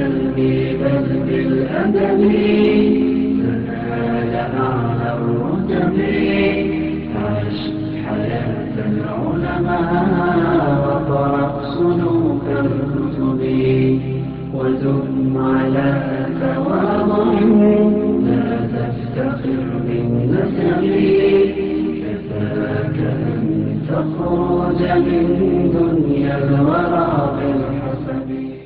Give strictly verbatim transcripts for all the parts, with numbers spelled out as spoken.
بالعلم بل بالأدب تنال أعلى الرتب. عش حياة العلماء وقرأ صنوف الكتب ودم على تواضع لا تفتخر بالنسب. كفاك أن تخرج من دنيا الورى بالحسب.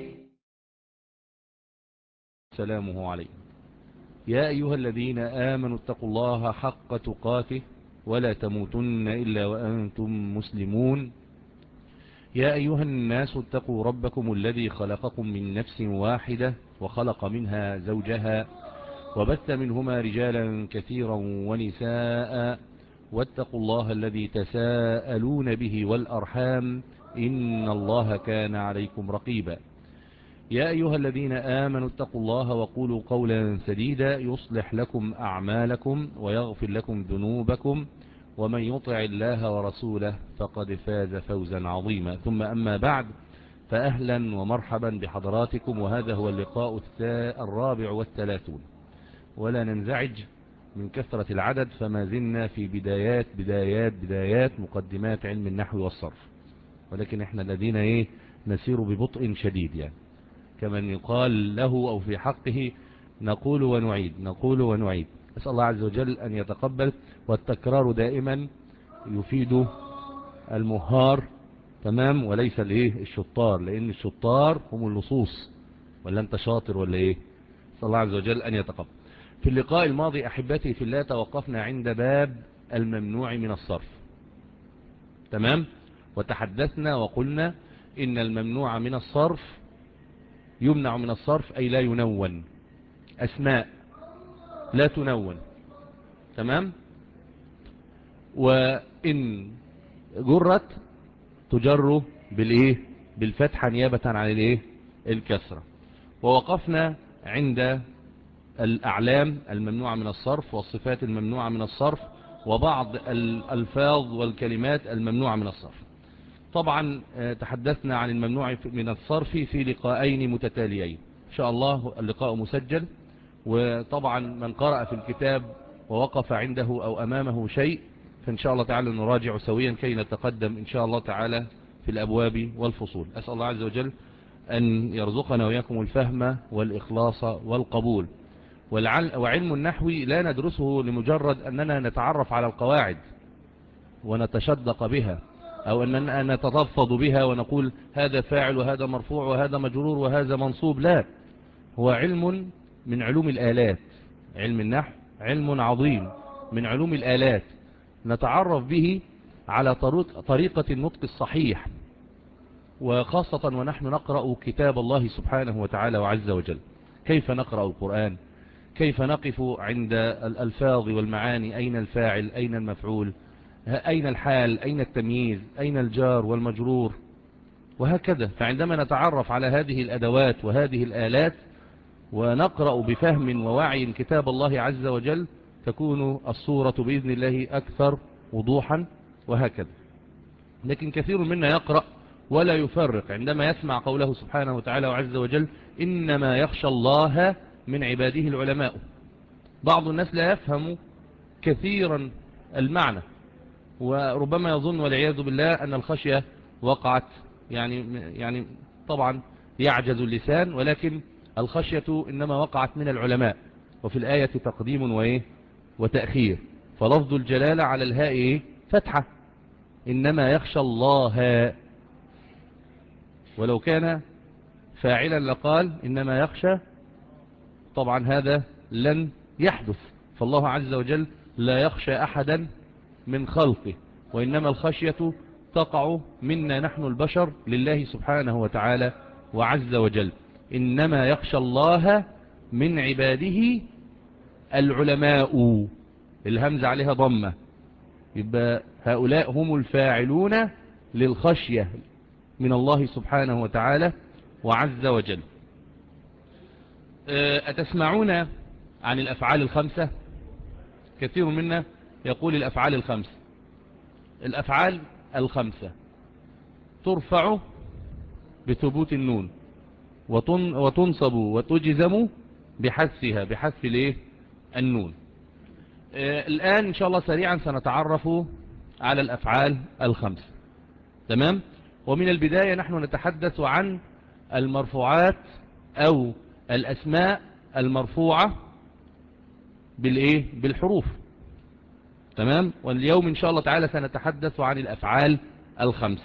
سلامه عليه. يا أيها الذين آمنوا اتقوا الله حق تقاته ولا تموتن إلا وأنتم مسلمون. يا أيها الناس اتقوا ربكم الذي خلقكم من نفس واحدة وخلق منها زوجها وبث منهما رجالا كثيرا ونساء واتقوا الله الذي تساءلون به والأرحام إن الله كان عليكم رقيبا. يا أيها الذين آمنوا اتقوا الله وقولوا قولا سديدا يصلح لكم أعمالكم ويغفر لكم ذنوبكم ومن يطع الله ورسوله فقد فاز فوزا عظيما. ثم أما بعد، فأهلا ومرحبا بحضراتكم، وهذا هو اللقاء الرابع والثلاثون، ولا ننزعج من كثرة العدد، فما زلنا في بدايات بدايات بدايات مقدمات علم النحو والصرف، ولكن احنا الذين ايه نسير ببطء شديد، يعني كمن يقال له أو في حقه نقول ونعيد نقول ونعيد. أسأل الله عز وجل أن يتقبل، والتكرار دائما يفيد المهار، تمام، وليس الايه الشطار، لأن الشطار هم اللصوص، ولا أنت شاطر ولا إيه؟ أسأل الله عز وجل أن يتقبل. في اللقاء الماضي أحبتي في الله توقفنا عند باب الممنوع من الصرف، تمام، وتحدثنا وقلنا إن الممنوع من الصرف يمنع من الصرف أي لا ينون، أسماء لا تنون، تمام، وإن جرت تجر بالإيه بالفتحة نيابة عن الإيه الكسرة. ووقفنا عند الأعلام الممنوعة من الصرف والصفات الممنوعة من الصرف وبعض الألفاظ والكلمات الممنوعة من الصرف. طبعا تحدثنا عن الممنوع من الصرف في لقاءين متتاليين إن شاء الله، اللقاء مسجل، وطبعا من قرأ في الكتاب ووقف عنده أو أمامه شيء فإن شاء الله تعالى نراجع سويا كي نتقدم إن شاء الله تعالى في الأبواب والفصول. أسأل الله عز وجل أن يرزقنا وإياكم الفهم والإخلاص والقبول. وعلم النحو لا ندرسه لمجرد أننا نتعرف على القواعد ونتشدق بها، أو أننا نتضفض بها ونقول هذا فاعل وهذا مرفوع وهذا مجرور وهذا منصوب، لا، هو علم من علوم الآلات. علم النحو علم عظيم من علوم الآلات، نتعرف به على طريقة النطق الصحيح، وخاصة ونحن نقرأ كتاب الله سبحانه وتعالى وعز وجل. كيف نقرأ القرآن، كيف نقف عند الألفاظ والمعاني، أين الفاعل أين المفعول، أين الحال أين التمييز أين الجار والمجرور، وهكذا. فعندما نتعرف على هذه الأدوات وهذه الآلات ونقرأ بفهم ووعي كتاب الله عز وجل تكون الصورة بإذن الله أكثر وضوحا، وهكذا. لكن كثير منا يقرأ ولا يفرق عندما يسمع قوله سبحانه وتعالى وعز وجل إنما يخشى الله من عباده العلماء. بعض الناس لا يفهم كثيرا المعنى، وربما يظن والعياذ بالله أن الخشية وقعت، يعني يعني طبعا يعجز اللسان، ولكن الخشية إنما وقعت من العلماء، وفي الآية تقديم وإيه وتأخير، فلفظ الجلالة على الهاء إيه فتحة، إنما يخشى الله، ولو كان فاعلا لقال إنما يخشى، طبعا هذا لن يحدث، فالله عز وجل لا يخشى أحدا من خلقه، وإنما الخشية تقع منا نحن البشر لله سبحانه وتعالى وعز وجل. إنما يخشى الله من عباده العلماء، الهمزة عليها ضمة، يبقى هؤلاء هم الفاعلون للخشية من الله سبحانه وتعالى وعز وجل. أتسمعون عن الأفعال الخمسة؟ كثير منا يقول الأفعال الخمسة. الأفعال الخمسة ترفع بثبوت النون، وتن وتنصب وتجزم بحذفها، بحذف الايه النون. آه الآن إن شاء الله سريعا سنتعرف على الأفعال الخمس. تمام. ومن البداية نحن نتحدث عن المرفوعات أو الأسماء المرفوعة بالإيه بالحروف. تمام. واليوم إن شاء الله تعالى سنتحدث عن الأفعال الخمس.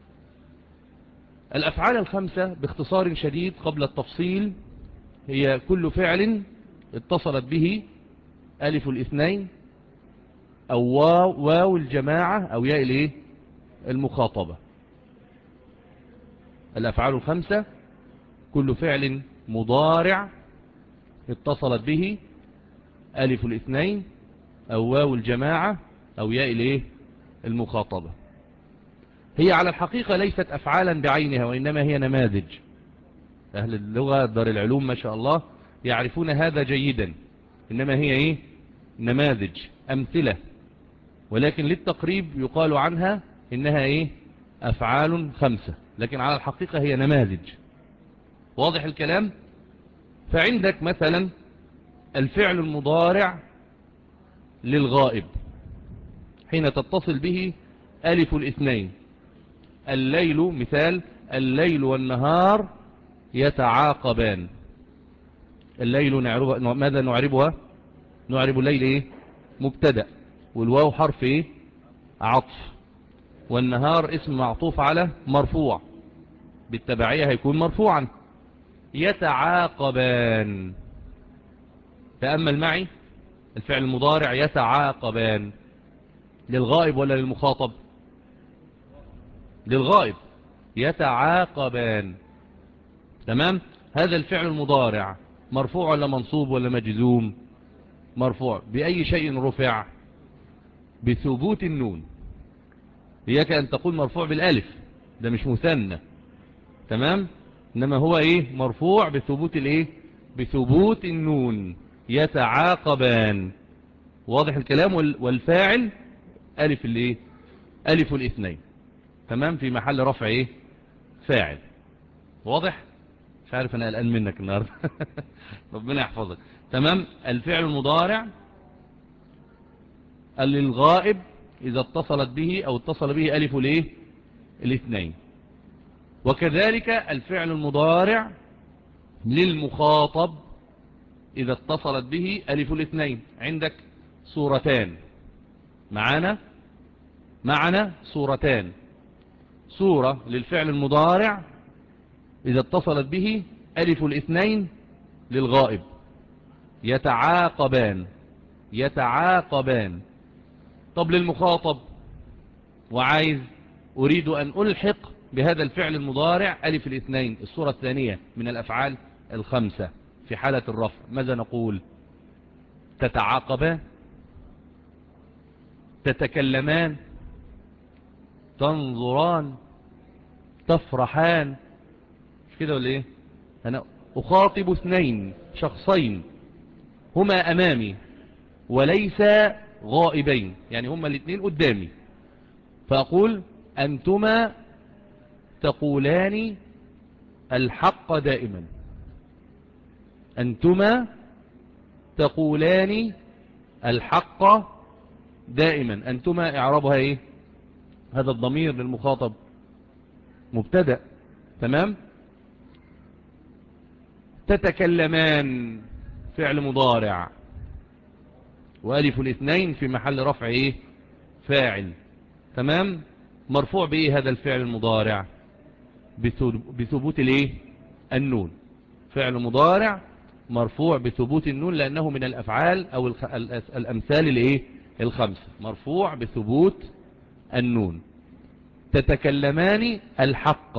الأفعال الخمسة باختصار شديد قبل التفصيل هي كل فعل اتصلت به ألف الاثنين أو واو, واو الجماعة أو ياء الايه المخاطبة. الأفعال الخمسة كل فعل مضارع اتصلت به ألف الاثنين أو واو الجماعة أو ياء الايه المخاطبة. هي على الحقيقة ليست أفعالا بعينها، وإنما هي نماذج. أهل اللغة دار العلوم ما شاء الله يعرفون هذا جيدا. إنما هي إيه نماذج أمثلة، ولكن للتقريب يقال عنها إنها إيه أفعال خمسة، لكن على الحقيقة هي نماذج. واضح الكلام؟ فعندك مثلا الفعل المضارع للغائب حين تتصل به ألف الاثنين. الليل مثال، الليل والنهار يتعاقبان. الليل نعرب ماذا نعربها؟ نعرب الليل ايه مبتدأ، والواو حرف ايه عطف، والنهار اسم معطوف على مرفوع، بالتبعية هيكون مرفوعا. يتعاقبان، تأمل معي الفعل المضارع يتعاقبان للغائب ولا للمخاطب؟ للغائب. يتعاقبان. تمام. هذا الفعل المضارع مرفوع ولا منصوب ولا مجزوم؟ مرفوع. بأي شيء رفع؟ بثبوت النون. إياك أن تقول مرفوع بالألف، ده مش مثنى. تمام. إنما هو إيه مرفوع بثبوت الإيه بثبوت النون. يتعاقبان. واضح الكلام؟ والفاعل ألف الإيه ألف الاثنين. تمام. في محل رفع إيه فاعل. واضح؟ مش عارف أنا قلقان منك النهاردة. ربنا يحفظك. تمام. الفعل المضارع للغائب إذا اتصلت به أو اتصل به ألف الايه الاثنين. وكذلك الفعل المضارع للمخاطب إذا اتصلت به ألف الاثنين. عندك صورتان معنا معنا صورتان. صورة للفعل المضارع إذا اتصلت به ألف الاثنين للغائب يتعاقبان. يتعاقبان. طب للمخاطب وعايز أريد أن ألحق بهذا الفعل المضارع ألف الاثنين، الصورة الثانية من الأفعال الخمسة في حالة الرفع، ماذا نقول؟ تتعاقبان، تتكلمان، تنظران، تفرحان. مش كده ولا ايه؟ أنا أخاطب اثنين شخصين هما أمامي وليس غائبين، يعني هما الاثنين قدامي، فأقول أنتما تقولان الحق دائما. أنتما تقولان الحق دائما. أنتما إعرابها إيه؟ هذا الضمير للمخاطب مبتدأ. تمام. تتكلمان فعل مضارع وألف الاثنين في محل رفع إيه فاعل. تمام. مرفوع بإيه هذا الفعل المضارع؟ بثبوت الإيه النون. فعل مضارع مرفوع بثبوت النون لأنه من الأفعال أو الأمثال الإيه الخمسة، مرفوع بثبوت النون. تتكلمان الحق،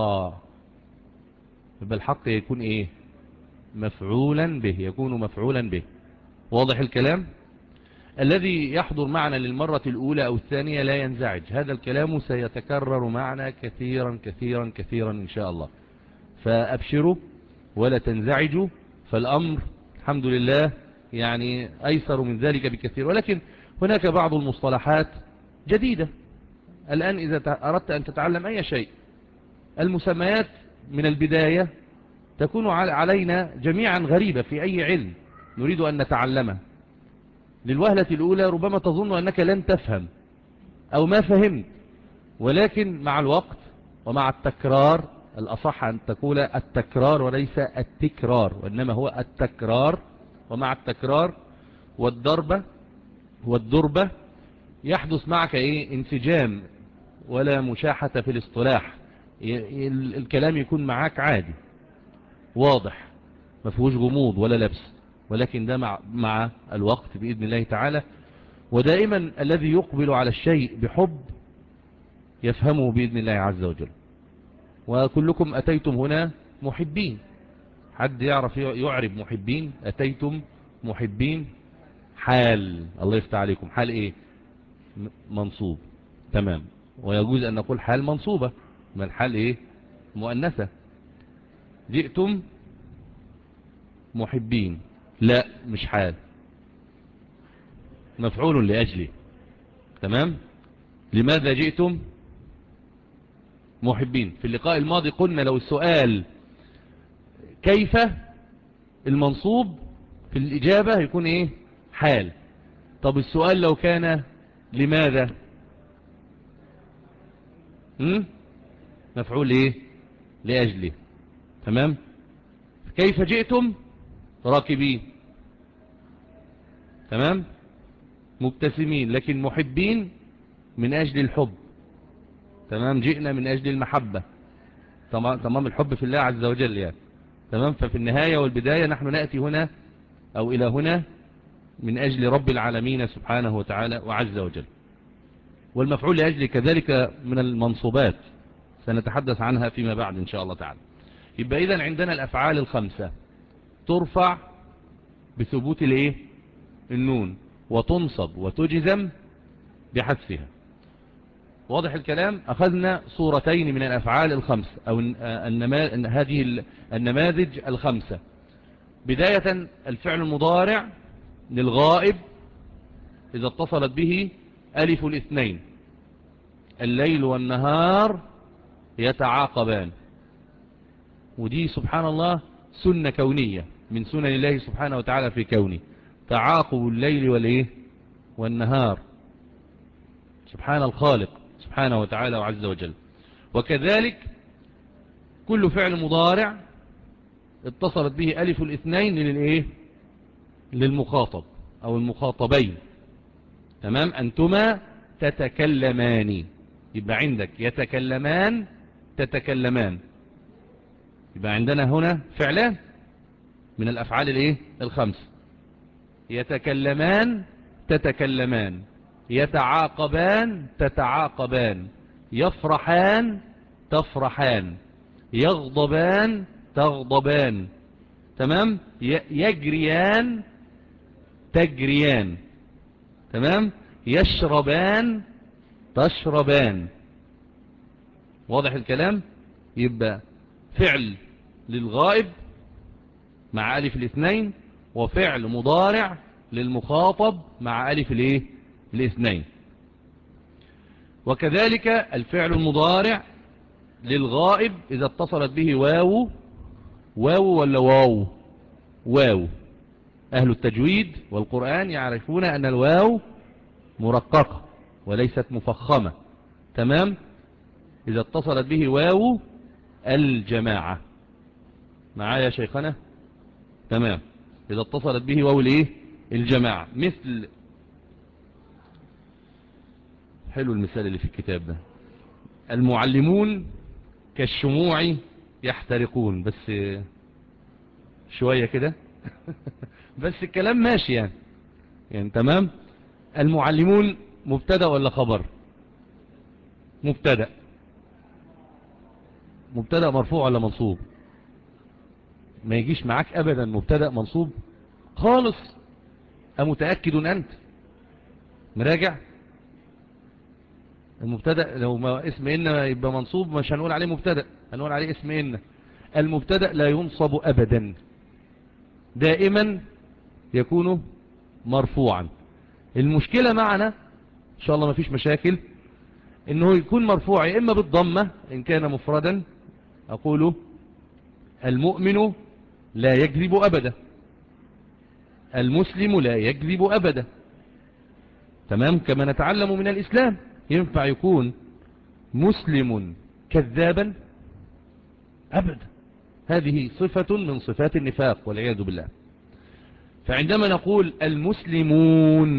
بالحق يكون إيه مفعولا به، يكون مفعولا به. واضح الكلام؟ الذي يحضر معنا للمرة الأولى أو الثانية لا ينزعج، هذا الكلام سيتكرر معنا كثيرا كثيرا كثيرا إن شاء الله، فأبشروا ولا تنزعجوا، فالأمر الحمد لله يعني أيسر من ذلك بكثير. ولكن هناك بعض المصطلحات جديدة الآن إذا أردت أن تتعلم أي شيء. المسميات من البداية تكون علينا جميعا غريبة في أي علم نريد أن نتعلمه. للوهلة الأولى ربما تظن أنك لن تفهم أو ما فهمت، ولكن مع الوقت ومع التكرار، الأصح أن تقول التكرار وليس التكرار، وإنما هو التكرار، ومع التكرار والضربة والدربة يحدث معك إيه؟ انسجام ولا مشاحة في الاصطلاح، الكلام يكون معك عادي واضح ما فيهوش غموض ولا لبس، ولكن ده مع, مع الوقت بإذن الله تعالى. ودائما الذي يقبل على الشيء بحب يفهمه بإذن الله عز وجل. وكلكم أتيتم هنا محبين، حد يعرف يعرب محبين؟ أتيتم محبين حال، الله يفتح عليكم، حال إيه؟ منصوب، تمام. ويجوز أن نقول حال منصوبة، ما الحال إيه؟ مؤنثة. جئتم محبين، لا مش حال، مفعول لأجله، تمام. لماذا جئتم محبين؟ في اللقاء الماضي قلنا لو السؤال كيف، المنصوب في الإجابة يكون إيه؟ حال. طب السؤال لو كان لماذا؟ هم؟ مفعول إيه؟ لأجله، تمام. كيف جئتم راكبين، تمام، مبتسمين، لكن محبين من أجل الحب، تمام. جئنا من أجل المحبة، تمام، تمام، الحب في الله عز وجل يعني، تمام. ففي النهاية والبداية نحن نأتي هنا أو إلى هنا من أجل رب العالمين سبحانه وتعالى وعز وجل. والمفعول لأجل كذلك من المنصوبات سنتحدث عنها فيما بعد إن شاء الله تعالى. يبقى إذن عندنا الأفعال الخمسة ترفع بثبوت الايه؟ النون، وتنصب وتجزم بحذفها. واضح الكلام؟ أخذنا صورتين من الأفعال الخمسة أو النما... هذه النماذج الخمسة. بداية الفعل المضارع للغائب إذا اتصلت به ألف الاثنين، الليل والنهار يتعاقبان، ودي سبحان الله سنة كونية من سنن الله سبحانه وتعالى في كونه، تعاقب الليل والإيه؟ والنهار، سبحان الخالق سبحانه وتعالى وعز وجل. وكذلك كل فعل مضارع اتصلت به ألف الاثنين للإيه؟ للمخاطب أو المخاطبين، تمام. أنتما تتكلمان، يبقى عندك يتكلمان تتكلمان، يبقى عندنا هنا فعلان من الأفعال الإيه؟ الخمس. يتكلمان تتكلمان، يتعاقبان تتعاقبان، يفرحان تفرحان، يغضبان تغضبان، تمام. يجريان تجريان، تمام. يشربان تشربان. واضح الكلام؟ يبقى فعل للغائب مع ألف الاثنين، وفعل مضارع للمخاطب مع ألف الايه؟ الاثنين. وكذلك الفعل المضارع للغائب إذا اتصلت به واو، واو ولا واو؟ واو. أهل التجويد والقرآن يعرفون أن الواو مرققة وليست مفخمة، تمام. إذا اتصلت به واو الجماعة، معايا يا شيخنا؟ تمام. إذا اتصلت به واو الايه؟ الجماعة. مثل، حلو المثال اللي في الكتاب ده، المعلمون كالشموع يحترقون، بس شوية كده بس الكلام ماشي يعني يعني تمام. المعلمون مبتدأ ولا خبر؟ مبتدأ. مبتدأ مرفوع ولا منصوب؟ ما يجيش معاك أبدا مبتدأ منصوب خالص. أمتأكد أنت؟ مراجع. المبتدأ لو ما اسم إن يبقى منصوب مش هنقول عليه مبتدأ، هنقول عليه اسم إن. المبتدأ لا ينصب أبدا، دائما يكون مرفوعا. المشكلة معنا إن شاء الله ما فيش مشاكل إنه يكون مرفوع إما بالضمة إن كان مفردا، أقوله المؤمن لا يكذب أبدا، المسلم لا يكذب أبدا. تمام؟ كما نتعلم من الإسلام، ينفع يكون مسلم كذابا؟ أبدا، هذه صفة من صفات النفاق والعياذ بالله. فعندما نقول المسلمون،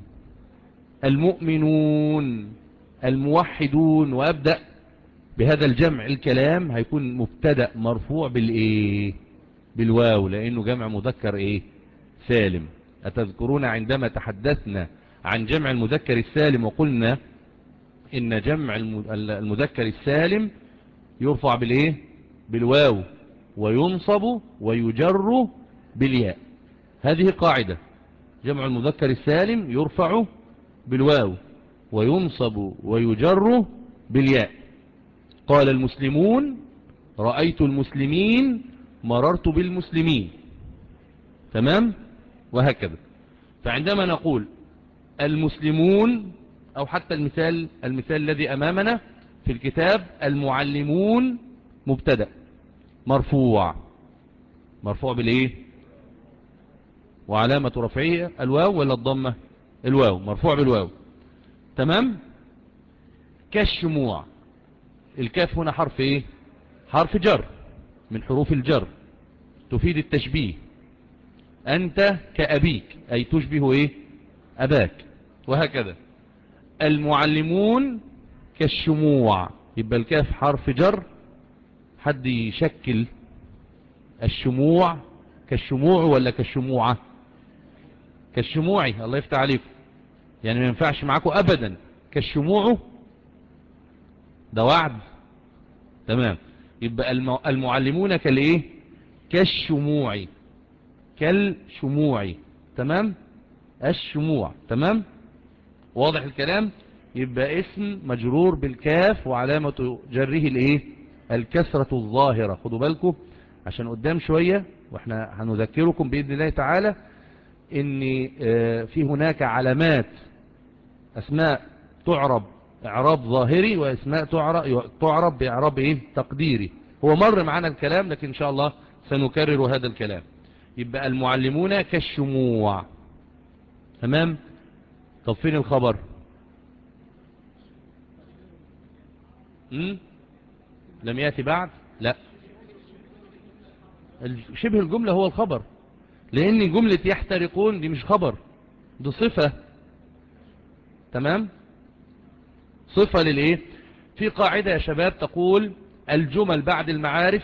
المؤمنون، الموحدون، وأبدأ بهذا الجمع، الكلام هيكون مبتدأ مرفوع بالإيه؟ بالواو، لأنه جمع مذكر إيه؟ سالم. أتذكرون عندما تحدثنا عن جمع المذكر السالم وقلنا إن جمع المذكر السالم يرفع بالإيه؟ بالواو، وينصب ويجر بالياء. هذه قاعدة، جمع المذكر السالم يرفع بالواو وينصب ويجر بالياء. قال المسلمون، رأيت المسلمين، مررت بالمسلمين. تمام؟ وهكذا. فعندما نقول المسلمون، أو حتى المثال المثال الذي أمامنا في الكتاب، المعلمون مبتدأ مرفوع، مرفوع بالإيه؟ وعلامة رفعه الواو ولا الضمة؟ الواو، مرفوع بالواو. تمام؟ كالشموع، الكاف هنا حرف إيه؟ حرف جر من حروف الجر، تفيد التشبيه. أنت كأبيك، أي تشبه إيه؟ أباك. وهكذا المعلمون كالشموع، يبقى الكاف حرف جر. حد يشكل الشموع كالشموع ولا كالشموعة؟ كالشموعي، الله يفتح عليكم. يعني ما ينفعش معاكم أبدا كالشموع، ده وعد. تمام؟ يبقى المعلمون كالإيه؟ كالشموع، كالشموع. تمام؟ الشموع. تمام؟ واضح الكلام؟ يبقى اسم مجرور بالكاف وعلامة جره الايه؟ الكسرة الظاهرة. خدوا بالكم عشان قدام شوية واحنا هنذكركم بإذن الله تعالى ان في هناك علامات، اسماء تعرب اعراب ظاهري، واسماء تعرب, تعرب باعراب ايه؟ تقديري. هو مر معنا الكلام لكن ان شاء الله سنكرر هذا الكلام. يبقى المعلمون كالشموع. تمام؟ طب فين الخبر؟ مم؟ لم يأتي بعد؟ لا، شبه الجملة هو الخبر، لأن جملة يحترقون دي مش خبر، دي صفة. تمام؟ صفة للإيه؟ في قاعدة يا شباب تقول الجمل بعد المعارف،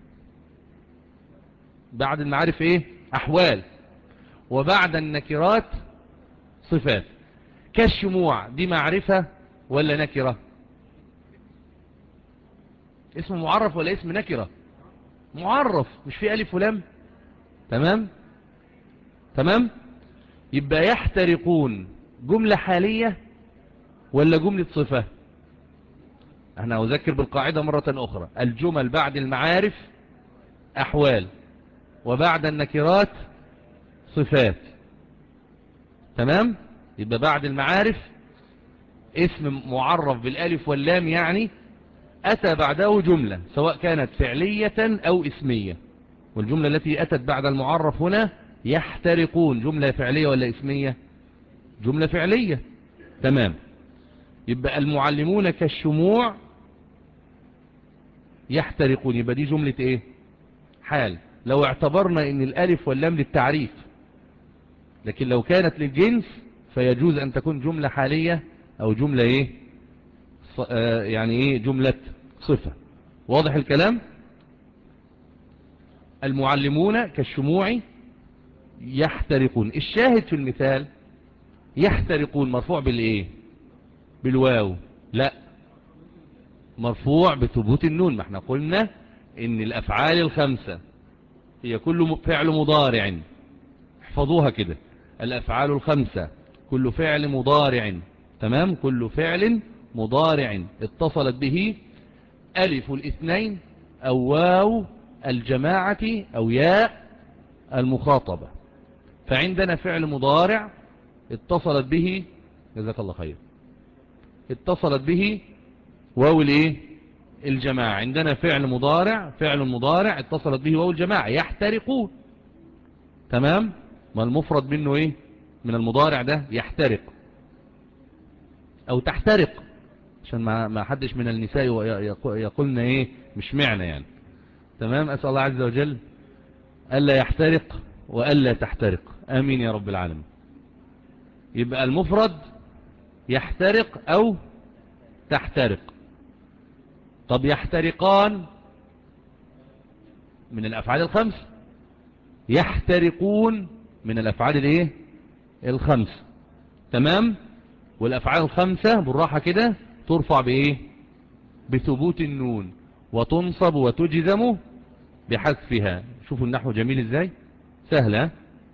بعد المعارف إيه؟ أحوال، وبعد النكرات صفات. كالشموع دي معرفة ولا نكرة؟ اسم معرف ولا اسم نكرة؟ معرف، مش في ألف ولام. تمام؟ تمام؟ يبقى يحترقون جملة حالية ولا جملة صفة؟ احنا أذكر بالقاعدة مرة أخرى، الجمل بعد المعارف أحوال، وبعد النكرات صفات. تمام؟ يبقى بعد المعارف اسم معرف بالالف واللام، يعني أتى بعده جملة سواء كانت فعلية أو اسمية. والجملة التي أتت بعد المعرف هنا يحترقون، جملة فعلية ولا اسمية؟ جملة فعلية. تمام؟ يبقى المعلمون كالشموع يحترقون، يبقى دي جملة ايه؟ حال، لو اعتبرنا ان الالف واللام للتعريف. لكن لو كانت للجنس فيجوز ان تكون جملة حالية او جملة ايه؟ آه يعني ايه؟ جملة صفة. واضح الكلام؟ المعلمون كالشموع يحترقون. الشاهد في المثال يحترقون مرفوع بالايه؟ بالواو؟ لا، مرفوع بثبوت النون. ما احنا قلنا ان الافعال الخمسة هي كل فعل مضارع، احفظوها كده، الافعال الخمسة كل فعل مضارع. تمام؟ كل فعل مضارع اتصلت به الف الاثنين او واو الجماعة او ياء المخاطبة. فعندنا فعل مضارع اتصلت به، جزاك الله خير، اتصلت به واو الايه؟ الجماعة. عندنا فعل مضارع، فعل مضارع اتصلت به واو الجماعة، يحترقون. تمام. ما المفرد منه ايه من المضارع ده؟ يحترق او تحترق، عشان ما ما حدش من النساء يقولنا ايه مش معنى يعني. تمام. اسأل الله عز وجل الا يحترق والا تحترق، امين يا رب العالمين. يبقى المفرد يحترق او تحترق. طب يحترقان من الافعال الخمس، يحترقون من الافعال الايه الخمس. تمام. والافعال الخمسة بالراحة كده ترفع بايه؟ بثبوت النون، وتنصب وتجزم بحذفها. شوفوا النحو جميل ازاي، سهلة.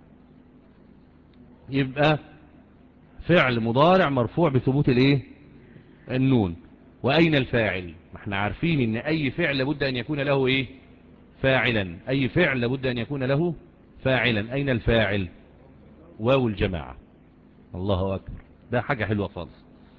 يبقى فعل مضارع مرفوع بثبوت الايه النون. واين الفاعل؟ ما احنا عارفين ان اي فعل لابد ان يكون له ايه فاعلا. اي فعل لابد ان يكون له فاعلا. اين الفاعل؟ واو الجماعة. الله اكبر، ده حاجة حلوة خالص،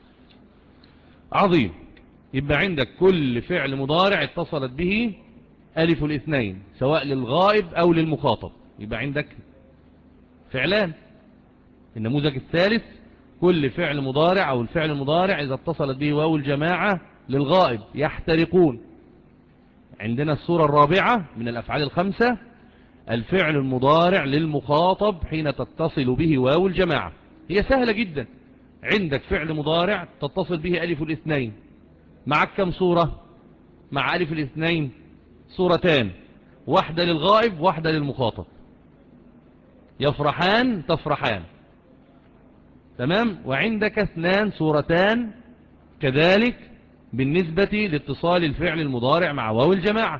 عظيم. يبقى عندك كل فعل مضارع اتصلت به ألف الاثنين سواء للغائب أو للمخاطب، يبقى عندك فعلان. النموذج الثالث كل فعل مضارع أو الفعل المضارع إذا اتصلت به واو الجماعة للغائب، يحترقون. عندنا الصورة الرابعة من الأفعال الخمسة الفعل المضارع للمخاطب حين تتصل به واو الجماعة. هي سهلة جدا. عندك فعل مضارع تتصل به ألف الاثنين، معك كم صورة مع ألف الاثنين؟ صورتان، واحدة للغائب واحدة للمخاطب. يفرحان تفرحان. تمام. وعندك اثنان صورتان كذلك بالنسبة لاتصال الفعل المضارع مع واو الجماعة،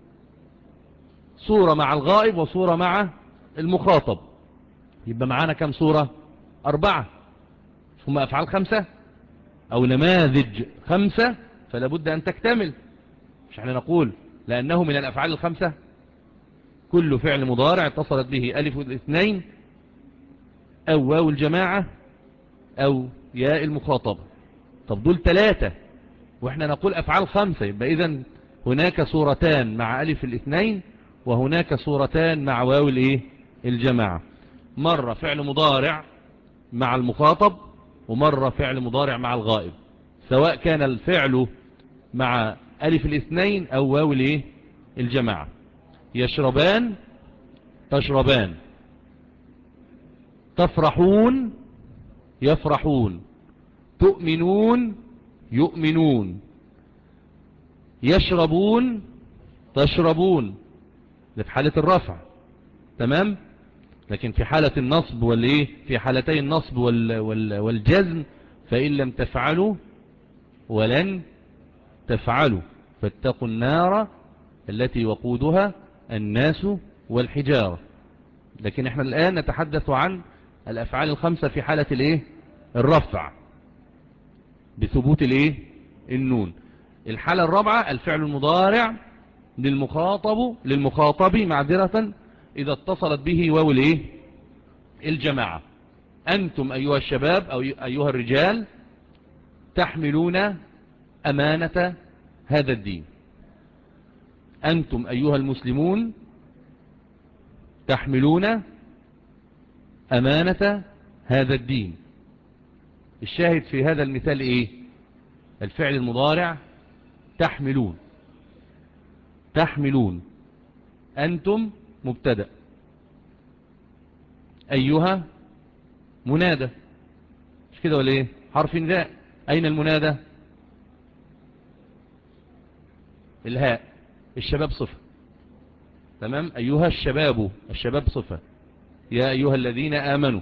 صورة مع الغائب وصورة مع المخاطب. يبقى معانا كم صورة؟ أربعة. هم أفعال خمسة أو نماذج خمسة، فلا بد أن تكتمل. مش احنا نقول لأنه من الأفعال الخمسة كل فعل مضارع اتصلت به ألف الاثنين أو واو الجماعة أو ياء المخاطبة. طب دول ثلاثة واحنا نقول أفعال خمسة، يبقى إذن هناك صورتان مع ألف الاثنين وهناك صورتان مع واو الايه الجماعة. مرة فعل مضارع مع المخاطب ومرة فعل مضارع مع الغائب، سواء كان الفعل مع ألف الاثنين أو واو الايه الجماعة. يشربان تشربان، تفرحون يفرحون، تؤمنون يؤمنون، يشربون تشربون. ده في حالة الرفع. تمام. لكن في حالة النصب والايه في حالتي النصب وال وال والجزم فإن لم تفعلوا ولن تفعلوا فاتقوا النار التي وقودها الناس والحجارة. لكن احنا الآن نتحدث عن الأفعال الخمسة في حالة الايه الرفع بثبوت الايه النون. الحالة الرابعة الفعل المضارع للمخاطب للمخاطب معذرة إذا اتصلت به واو الايه الجماعة. أنتم أيها الشباب أو أيها الرجال تحملون أمانة هذا الدين. أنتم أيها المسلمون تحملون أمانة هذا الدين. الشاهد في هذا المثال إيه؟ الفعل المضارع تحملون. تحملون أنتم مبتدأ، أيها منادى، مش كده ولا إيه؟ حرف نداء. أين المنادى؟ الهاء. الشباب صفة. تمام. أيها الشباب، الشباب صفة. يا أيها الذين آمنوا،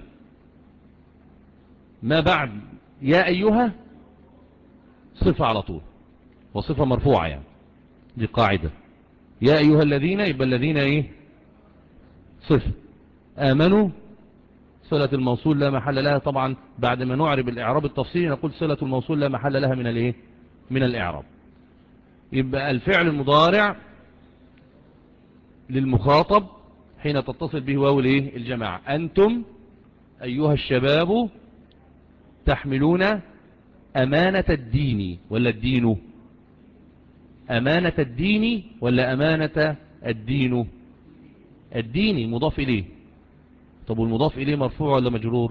ما بعد يا أيها صفة على طول، وصفة مرفوعة يعني، دي قاعدة. يا أيها الذين يبقى الذين إيه صفة. آمنوا صلة الموصول لا محل لها. طبعا بعد ما نعرب الإعراب التفصيلي نقول صلة الموصول لا محل لها من الإيه من الإعراب. يبقى الفعل المضارع للمخاطب حين تتصل به واو الايه الجماعة. أنتم أيها الشباب تحملون أمانة الدين، ولا الدين أمانة الدين ولا أمانة الدين؟ الدين مضاف إليه. طب والمضاف إليه مرفوع ولا مجرور؟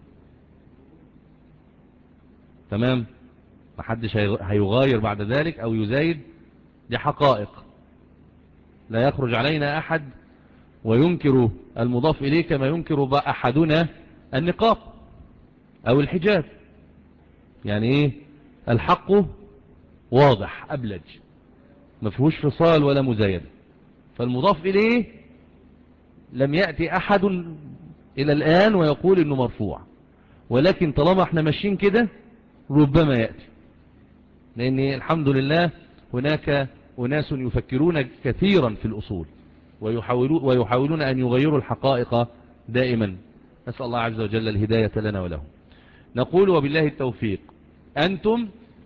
تمام، محدش هيغاير بعد ذلك أو يزايد، دي حقائق لا يخرج علينا أحد وينكر المضاف إليه كما ينكر أحدنا النقاب أو الحجاب. يعني إيه؟ الحق واضح أبلج، ما فيهوش فصال ولا مزايدة. فالمضاف إليه لم يأتي أحد إلى الآن ويقول إنه مرفوع، ولكن طالما احنا ماشيين كده ربما يأتي، لأن الحمد لله هناك أناس يفكرون كثيرا في الأصول ويحاولون, ويحاولون أن يغيروا الحقائق دائما. نسأل الله عز وجل الهداية لنا ولهم. نقول وبالله التوفيق. أنتم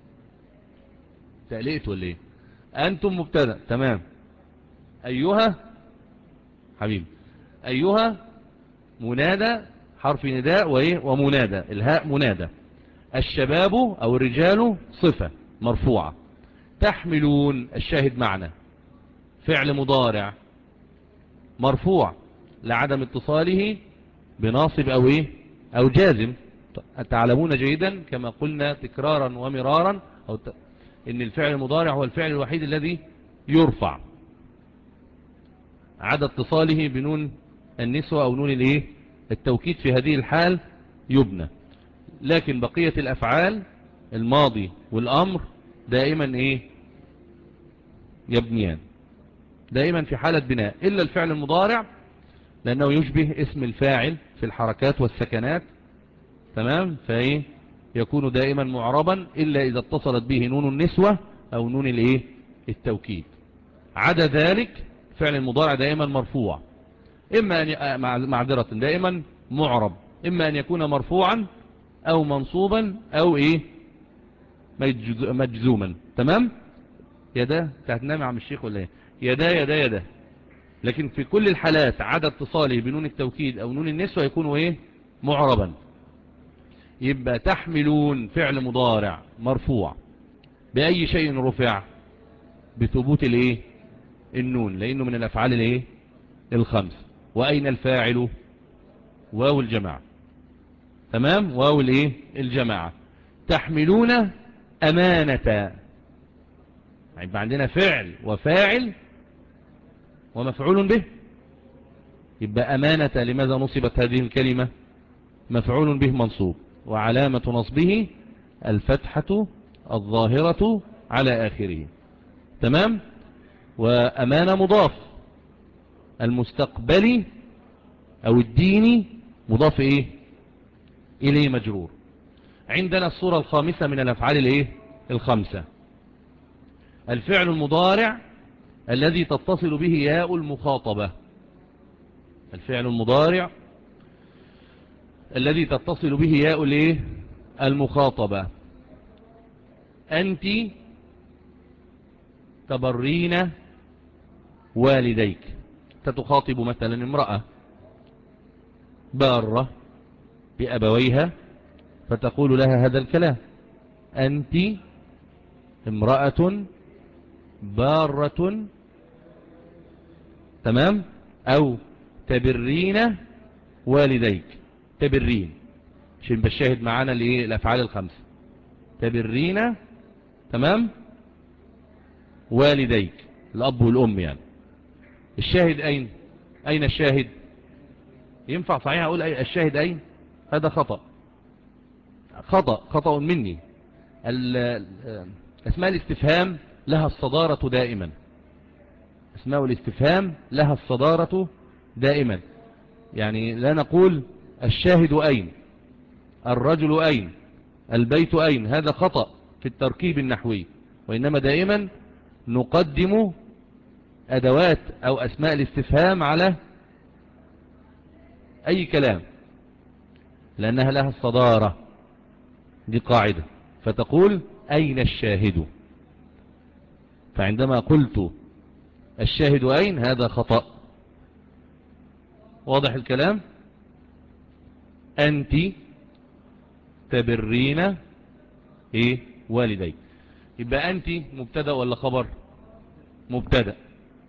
تقلقت ولا ايه؟ أنتم مبتدأ، تمام. أيها حبيب، أيها منادى، حرف نداء وإيه ومنادى، الهاء منادى. الشباب أو الرجال صفة مرفوعة. تحملون، الشاهد معنا، فعل مضارع مرفوع لعدم اتصاله بناصب أو إيه أو جازم. تعلمون جيدا كما قلنا تكرارا ومرارا أو ت... إن الفعل المضارع هو الفعل الوحيد الذي يرفع عدم اتصاله بنون النسوة أو نون الإيه التوكيد، في هذه الحال يبنى. لكن بقية الأفعال الماضي والأمر دائما إيه يبنيان، دائما في حالة بناء، إلا الفعل المضارع لأنه يشبه اسم الفاعل في الحركات والسكنات، تمام، فإيه يكون دائما معربا إلا إذا اتصلت به نون النسوة أو نون الإيه التوكيد. عدا ذلك فعل المضارع دائما مرفوع، إما أن معذرة دائما معرب، إما أن يكون مرفوعا أو منصوبا أو إيه مجزوما. تمام. يدا تهتنام عم الشيخ ولا إيه؟ يدا يدا يدا. لكن في كل الحالات عدد اتصاله بنون التوكيد أو نون النسوة يكون إيه معربا. يبقى تحملون فعل مضارع مرفوع بأي شيء رفع؟ بثبوت الإيه النون، لأنه من الأفعال الإيه الخمس. وأين الفاعل؟ واو الجماعة، تمام، واو الإيه الجماعة. تحملون أمانة، يبقى عندنا فعل وفاعل ومفعول به. يبقى أمانة لماذا نصبت هذه الكلمة؟ مفعول به منصوب، وعلامة نصبه الفتحة الظاهرة على آخره، تمام. وأمانة مضاف، المستقبلي أو الديني مضاف إيه إليه مجرور. عندنا الصورة الخامسة من الأفعال الإيه الخمسة، الفعل المضارع الذي تتصل به ياء المخاطبة. الفعل المضارع الذي تتصل به ياء الايه المخاطبة. أنت تبرين والديك، تتخاطب مثلا امرأة بارة بأبويها فتقول لها هذا الكلام: أنت امرأة بارة، تمام. أو تبرين والديك، تبرين، عشان بشاهد معانا الايه الافعال الخمسه. تبرين، تمام، والديك الاب والام يعني. الشاهد اين؟ اين الشاهد؟ ينفع صحيح اقول أي الشاهد اين؟ هذا خطأ، خطأ خطأ مني. اسماء الاستفهام لها الصدارة دائما، اسماء الاستفهام لها الصدارة دائما. يعني لا نقول الشاهد أين، الرجل أين، البيت أين، هذا خطأ في التركيب النحوي. وإنما دائما نقدم أدوات أو أسماء الاستفهام على أي كلام لأنها لها الصدارة، دي قاعدة. فتقول أين الشاهد، فعندما قلت الشاهد أين هذا خطأ. واضح الكلام؟ أنت تبرين إيه والديك. يبقى أنت مبتدأ ولا خبر؟ مبتدأ.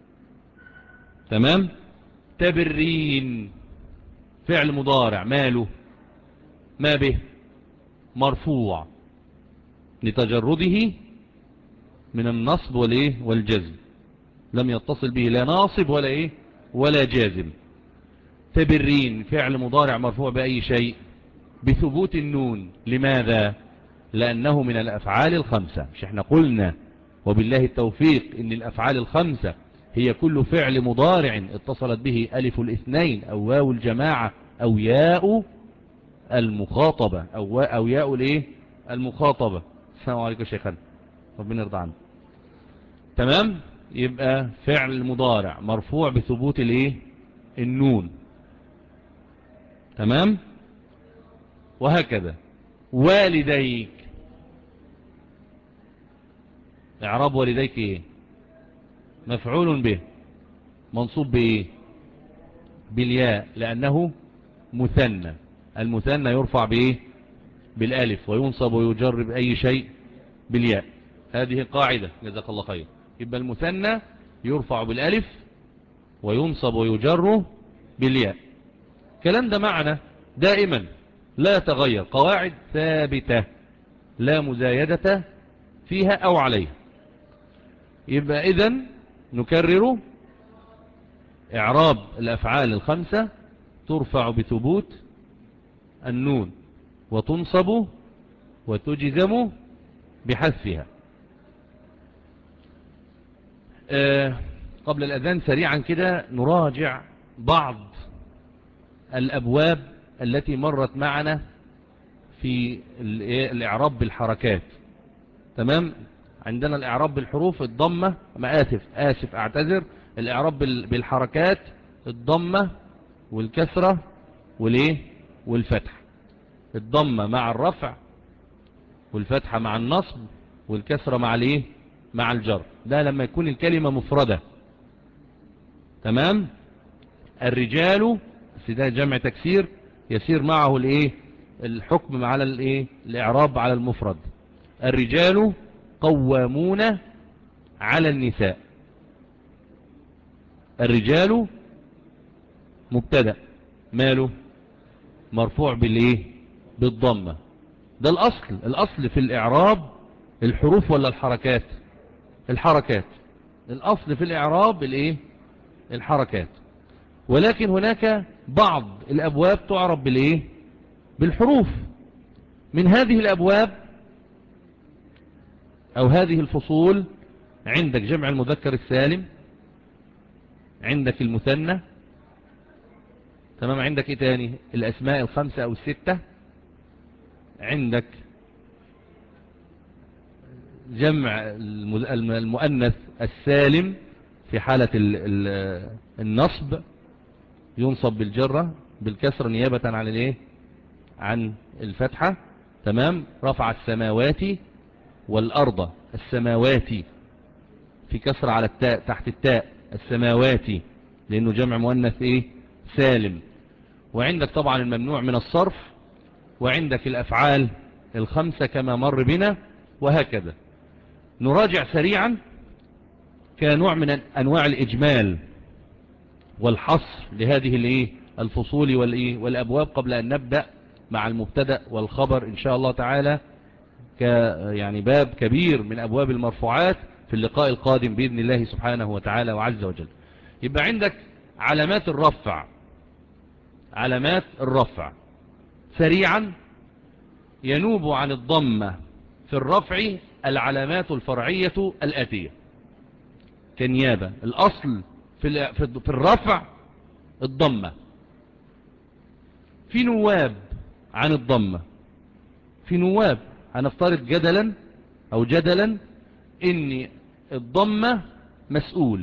تمام. تبرين فعل مضارع ماله ما به مرفوع لتجرده من النصب والايه والجزم، لم يتصل به لا ناصب ولا ايه ولا جازم. تبرين فعل مضارع مرفوع بأي شيء؟ بثبوت النون. لماذا؟ لأنه من الأفعال الخمسة. مش احنا قلنا وبالله التوفيق ان الأفعال الخمسة هي كل فعل مضارع اتصلت به ألف الاثنين أو واو الجماعة أو ياء المخاطبة أو, أو ياء الايه المخاطبة. السلام عليكم شيخنا، ربنا يرضى عنه. تمام. يبقى فعل مضارع مرفوع بثبوت الايه النون. تمام. وهكذا والديك، اعراب والديك ايه؟ مفعول به منصوب بايه؟ بالياء لانه مثنى. المثنى يرفع بايه؟ بالالف، وينصب ويجر باي شيء؟ بالياء. هذه قاعدة جزاك الله خير. يبقى المثنى يرفع بالالف وينصب ويجر بالياء. الكلام ده معنا دائما لا تغير، قواعد ثابتة لا مزايدة فيها او عليها. يبقى اذن نكرر: اعراب الافعال الخمسة ترفع بثبوت النون وتنصب وتجزم بحذفها. آه قبل الاذان سريعا كده نراجع بعض الابواب التي مرت معنا في الاعراب بالحركات. تمام. عندنا الاعراب بالحروف الضمة، ما اسف اسف اعتذر الاعراب بالحركات الضمة والكسرة والايه والفتح. الضمة مع الرفع والفتحة مع النصب والكسرة مع الايه مع الجر. ده لما يكون الكلمة مفردة. تمام. الرجال ده جمع تكسير يسير معه الايه الحكم على الايه الاعراب على المفرد. الرجال قوامون على النساء. الرجال مبتدأ ماله مرفوع بالايه بالضمة. ده الاصل. الاصل في الاعراب الحروف ولا الحركات؟ الحركات. الاصل في الاعراب الايه الحركات. ولكن هناك بعض الابواب تعرب بالايه بالحروف. من هذه الابواب او هذه الفصول عندك جمع المذكر السالم، عندك المثنى. تمام. عندك ايه تاني؟ الاسماء الخمسة او الستة. عندك جمع المؤنث السالم في حالة النصب ينصب بالجرة بالكسر نيابة عن الايه عن الفتحة. تمام. رفع السماوات والارض. السماوات في كسر على التاء تحت التاء السماوات لانه جمع مؤنث ايه سالم. وعندك طبعا الممنوع من الصرف، وعندك الافعال الخمسة كما مر بنا، وهكذا. نراجع سريعا كنوع من انواع الاجمال والحصر لهذه الايه الفصول والايه والابواب قبل ان نبدأ مع المبتدأ والخبر ان شاء الله تعالى، ك يعني باب كبير من ابواب المرفوعات في اللقاء القادم باذن الله سبحانه وتعالى وعز وجل. يبقى عندك علامات الرفع. علامات الرفع سريعا ينوب عن الضمة في الرفع العلامات الفرعية الآتية كنيابة. الأصل في في الرفع الضمة. في نواب عن الضمة. في نواب هنفترض جدلا أو جدلا إن الضمة مسؤول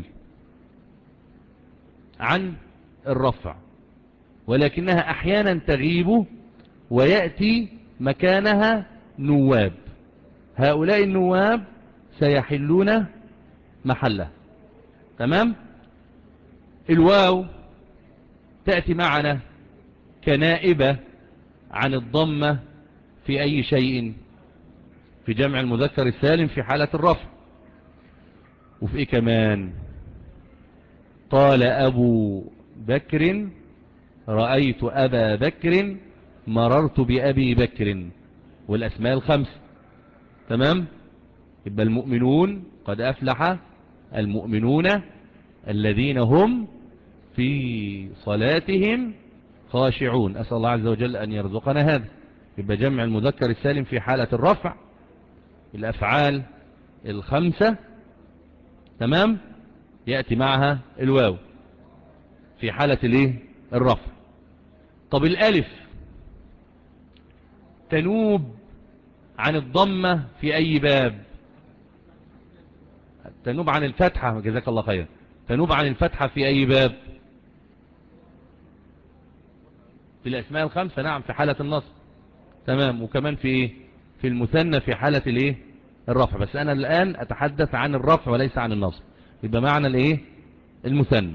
عن الرفع، ولكنها أحيانا تغيب ويأتي مكانها نواب. هؤلاء النواب سيحلون محله. تمام. الواو تأتي معنا كنائبة عن الضمة في أي شيء؟ في جمع المذكر السالم في حالة الرفع. وفي ايه كمان؟ قال ابو بكر رأيت ابا بكر مررت بابي بكر، والاسماء الخمسة. تمام؟ يبقى المؤمنون قد افلح المؤمنون الذين هم في صلاتهم خاشعون. أسأل الله عز وجل أن يرزقنا هذا. يبقى جمع المذكر السالم في حالة الرفع الأفعال الخمسة، تمام، يأتي معها الواو في حالة الايه؟ الرفع. طب الألف تنوب عن الضمة في أي باب؟ تنوب عن الفتحة، جزاك الله خير. تنوب عن الفتحة في أي باب؟ في الأسماء الخمسة، نعم، في حالة النصب. تمام. وكمان في إيه؟ في المثنى في حالة الإيه؟ الرفع. بس أنا الآن أتحدث عن الرفع وليس عن النصب. يبقى معنى الإيه؟ المثنى.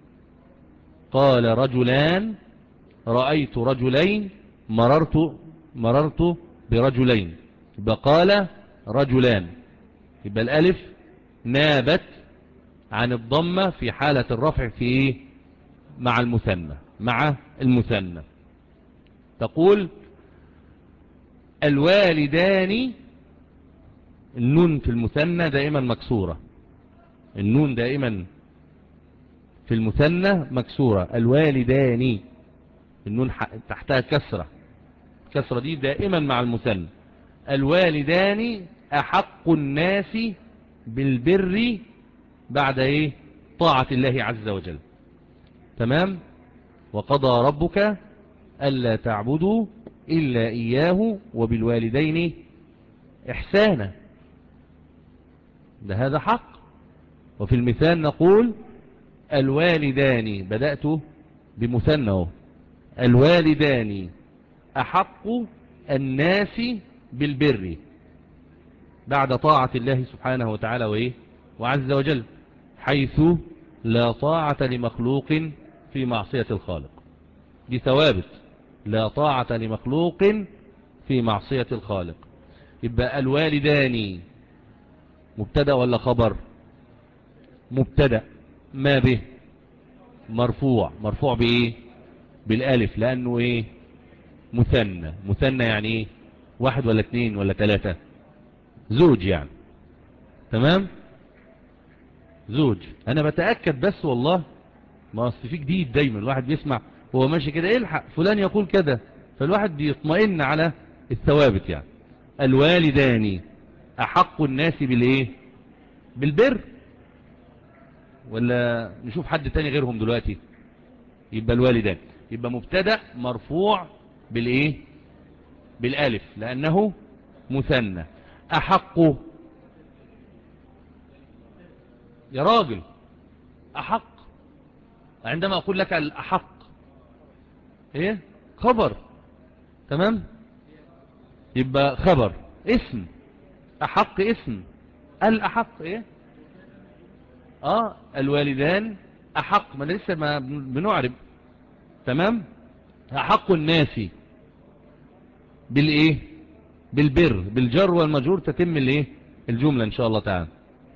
قال رجلان رأيت رجلين مررت مررت برجلين. يبقى قال رجلان. يبقى الألف نابت عن الضمة في حالة الرفع في إيه؟ مع المثنى مع المثنى. تقول الوالدان، النون في المثنى دائما مكسورة. النون دائما في المثنى مكسورة. الوالدان النون تحتها كسرة، الكسرة دي دائما مع المثنى. الوالدان أحق الناس بالبر بعد ايه؟ طاعة الله عز وجل. تمام. وقضى ربك ألا تعبدوا إلا إياه وبالوالدين إحسانا. ده هذا حق. وفي المثال نقول الوالدان، بدأت بمثنى، الوالدان أحق الناس بالبر بعد طاعة الله سبحانه وتعالى وإيه؟ وعز وجل، حيث لا طاعة لمخلوق في معصية الخالق. دي ثوابت، لا طاعة لمخلوق في معصية الخالق. يبقى الوالدان مبتدأ ولا خبر؟ مبتدأ. ما به؟ مرفوع. مرفوع بإيه؟ بالالف، لأنه إيه؟ مثنى. مثنى يعني إيه؟ واحد ولا اثنين ولا ثلاثة؟ زوج يعني. تمام. زوج. أنا بتأكد بس والله، ما أصل في جديد دايما الواحد بيسمع وهو ماشي كده يلحق فلان يقول كده، فالواحد بيطمئن على الثوابت يعني. الوالدان أحق الناس بالإيه؟ بالبر. ولا نشوف حد تاني غيرهم دلوقتي؟ يبقى الوالدان يبقى مبتدأ مرفوع بالإيه؟ بالالف، لأنه مثنى. أحق يا راجل، أحق عندما أقول لك الأحق إيه؟ خبر. تمام. يبقى خبر اسم. أحق اسم. الأحق إيه؟ آه الوالدان أحق، ما لسه ما بنعرب. تمام. أحق الناس بالإيه؟ بالبر، بالجر والمجرور تتم الإيه؟ الجملة إن شاء الله تعالى.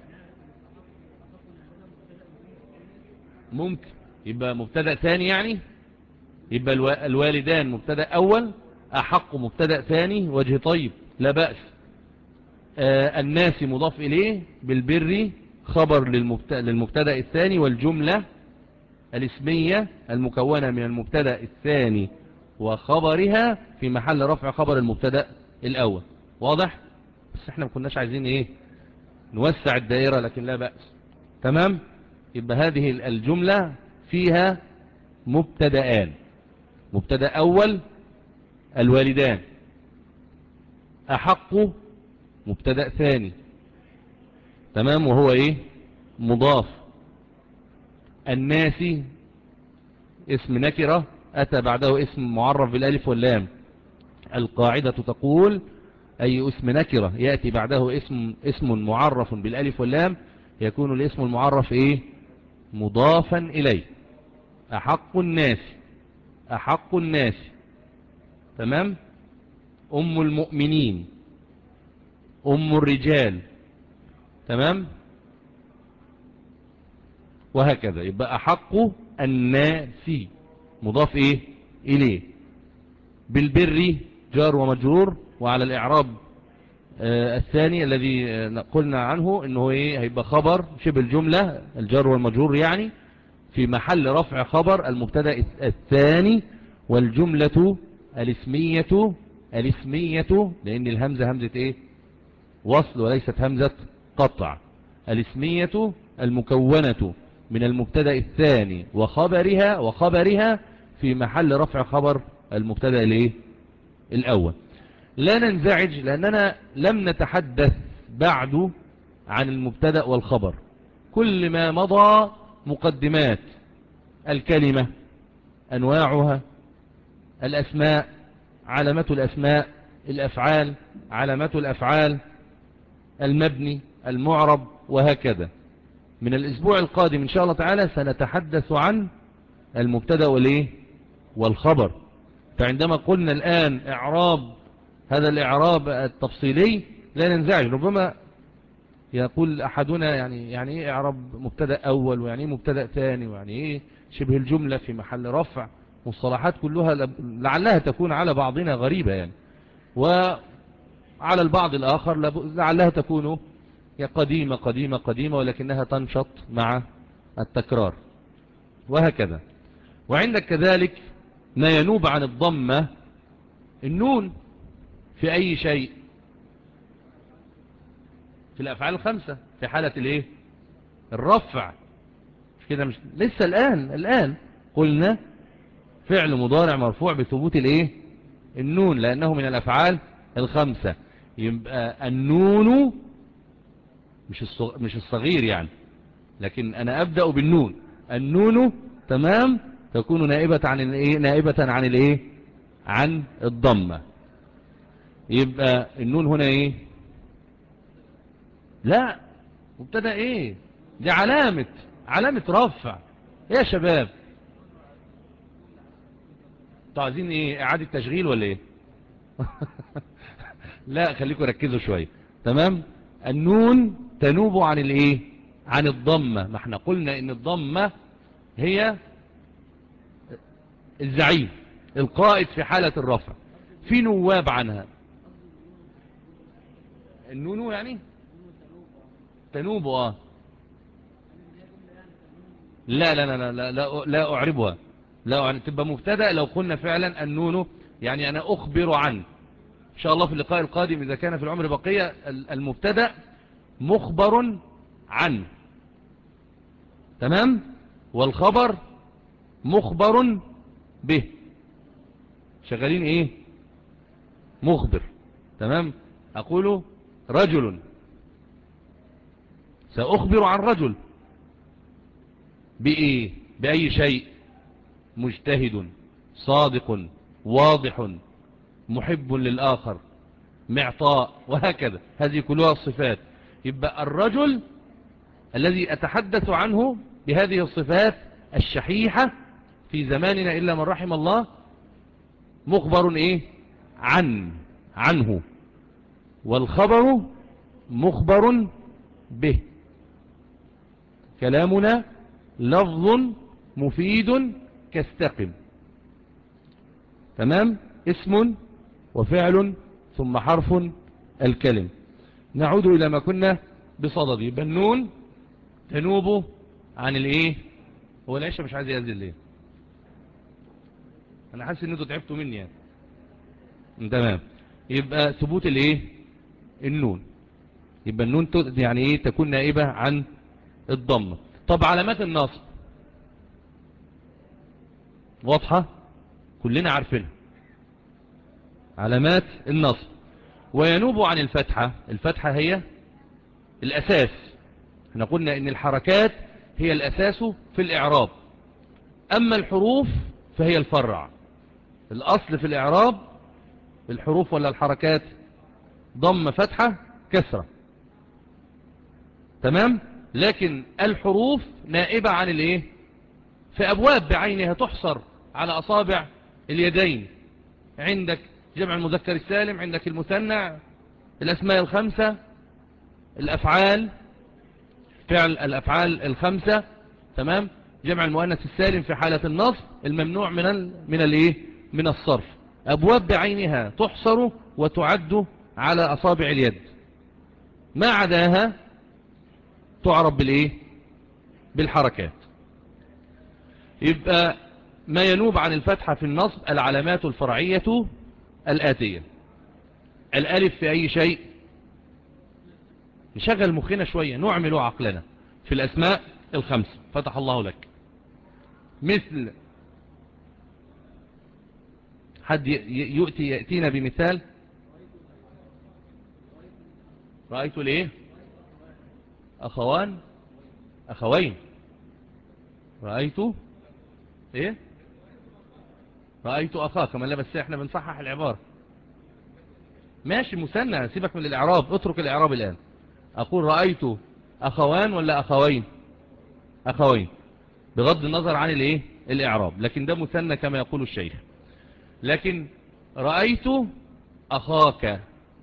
ممكن يبقى مبتدأ ثاني يعني. يبقى الوالدان مبتدأ أول، أحق مبتدأ ثاني، وجه طيب لا بأس. آه الناس مضاف إليه، بالبر خبر للمبتدأ, للمبتدأ الثاني، والجملة الاسمية المكونة من المبتدأ الثاني وخبرها في محل رفع خبر المبتدأ الأول. واضح؟ بس احنا ما كناش عايزين ايه؟ نوسع الدائرة، لكن لا بأس. تمام. يبقى هذه الجملة فيها مبتدأان. مبتدأ أول الوالدان، أحق مبتدأ ثاني. تمام. وهو ايه؟ مضاف. الناس اسم نكرة أتى بعده اسم معرف بالالف واللام. القاعدة تقول أي اسم نكرة يأتي بعده اسم اسم معرف بالالف واللام يكون الاسم المعرف ايه؟ مضافا إليه. أحق الناس، أحق الناس. تمام. أم المؤمنين، أم الرجال. تمام. وهكذا. يبقى أحق الناس مضاف إيه إليه، بالبر جار ومجرور، وعلى الإعراب آه الثاني الذي آه قلنا عنه إنه إيه هيبقى خبر شبه الجملة الجار والمجرور، يعني في محل رفع خبر المبتدا الثاني، والجملة الاسمية الاسمية لأن الهمزة همزة إيه وصل وليست همزة قطع. الاسمية المكونة من المبتدا الثاني وخبرها وخبرها في محل رفع خبر المبتدا الايه الأول. لا ننزعج لأننا لم نتحدث بعد عن المبتدا والخبر، كل ما مضى مقدمات: الكلمة، أنواعها، الأسماء، علامات الأسماء، الأفعال، علامات الأفعال، المبني، المعرب، وهكذا. من الأسبوع القادم إن شاء الله تعالى سنتحدث عن المبتدا والإيه والخبر. فعندما قلنا الآن إعراب، هذا الإعراب التفصيلي لا ننزعج. ربما يقول أحدنا يعني يعني إيه إعراب مبتدا أول، ويعني إيه مبتدا ثاني، ويعني إيه شبه الجملة في محل رفع، مصطلحات كلها لعلها تكون على بعضنا غريبة يعني، وعلى البعض الآخر لعلها تكون قديمة قديمة قديمة ولكنها تنشط مع التكرار وهكذا. وعندك كذلك ما ينوب عن الضمة، النون في أي شيء، في الأفعال الخمسة في حالة الايه الرفع، مش كده؟ مش لسه الآن الآن قلنا فعل مضارع مرفوع بثبوت الايه النون لأنه من الأفعال الخمسة. يبقى النون مش مش الصغير يعني، لكن أنا أبدأ بالنون. النون تمام تكون نائبة عن الايه نائبة عن الايه عن الضمة. يبقى النون هنا ايه؟ لا مبتدا ايه؟ دي علامة علامة رفع يا شباب. انتوا عايزين ايه؟ اعادة تشغيل ولا ايه؟ لا خليكم ركزوا شوية. تمام. النون تنوب عن الايه عن الضمة. ما احنا قلنا ان الضمة هي الزعيم القائد في حالة الرفع، في نواب عنها. النون يعني تنوب اه لا لا لا لا لا, لا أعربها، لا أعرب. تبقى مبتدا لو قلنا فعلا النون يعني أنا أخبر عن، إن شاء الله في اللقاء القادم إذا كان في العمر بقية، المبتدا مخبر عن، تمام، والخبر مخبر به. شغالين ايه؟ مخبر. تمام. أقول رجل، سأخبر عن رجل بإيه؟ بأي شيء؟ مجتهد، صادق، واضح، محب للآخر، معطاء، وهكذا. هذه كلها الصفات. يبقى الرجل الذي أتحدث عنه بهذه الصفات الشحيحة في زماننا إلا من رحم الله مخبر إيه؟ عن عنه، والخبر مخبر به. كلامنا لفظ مفيد كاستقم. تمام. اسم وفعل ثم حرف الكلم. نعود إلى ما كنا بصدد. يبقى النون تنوب عن الايه؟ هو العيشة مش عايز ينزل ليه؟ انا حاسس ان انتوا تعبتوا مني يعني. تمام. يبقى ثبوت الايه؟ النون. يبقى النون يعني ايه؟ تكون نائبة عن الضمة. طب علامات النصب واضحة كلنا عارفينها، علامات النصب. وينوب عن الفتحة. الفتحة هي الأساس. احنا قلنا ان الحركات هي الأساس في الإعراب، أما الحروف فهي الفرع. الأصل في الإعراب الحروف ولا الحركات؟ ضم، فتحة، كسرة. تمام. لكن الحروف نائبة عن الايه؟ في أبواب بعينها تحصر على أصابع اليدين. عندك جمع المذكر السالم، عندك المثنى، الأسماء الخمسة، الأفعال، فعل الأفعال الخمسة، تمام. جمع المؤنث السالم في حالة النصب الممنوع من ال من الايه من الصرف. ابواب بعينها تحصر وتعد على اصابع اليد، ما عداها تعرب بالايه بالحركات. يبقى ما ينوب عن الفتحة في النصب العلامات الفرعية الآتية. الألف في أي شيء، نشغل مخنا شوية، نعمل عقلنا في الأسماء الخمسة. فتح الله لك. مثل حد يؤتي يأتينا بمثال. رأيت ليه أخوان أخوين. رأيت إيه رأيت أخاك. ما لا بس احنا بنصحح العبارة. ماشي مثنى، سيبك من الإعراب، اترك الإعراب الآن. أقول رأيت أخوان ولا أخوين؟ أخوين بغض النظر عن الايه الإعراب، لكن ده مثنى كما يقول الشيخ. لكن رأيت أخاك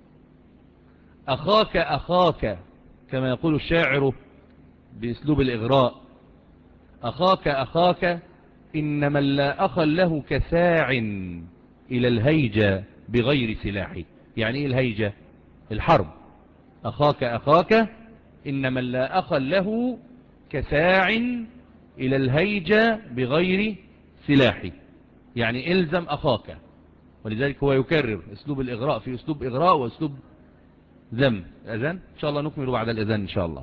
أخاك أخاك كما يقول الشاعر بأسلوب الإغراء. أخاك أخاك إنما لا أخا له كساع إلى الهيجة بغير سلاح. يعني إيه الهيجة؟ الحرب. أخاك أخاك إنما لا أخا له كساع إلى الهيجة بغير سلاح، يعني إلزم أخاك. ولذلك هو يكرر أسلوب الإغراء في أسلوب إغراء وأسلوب ذم. الأذان إن شاء الله نكمل بعد الأذان إن شاء الله.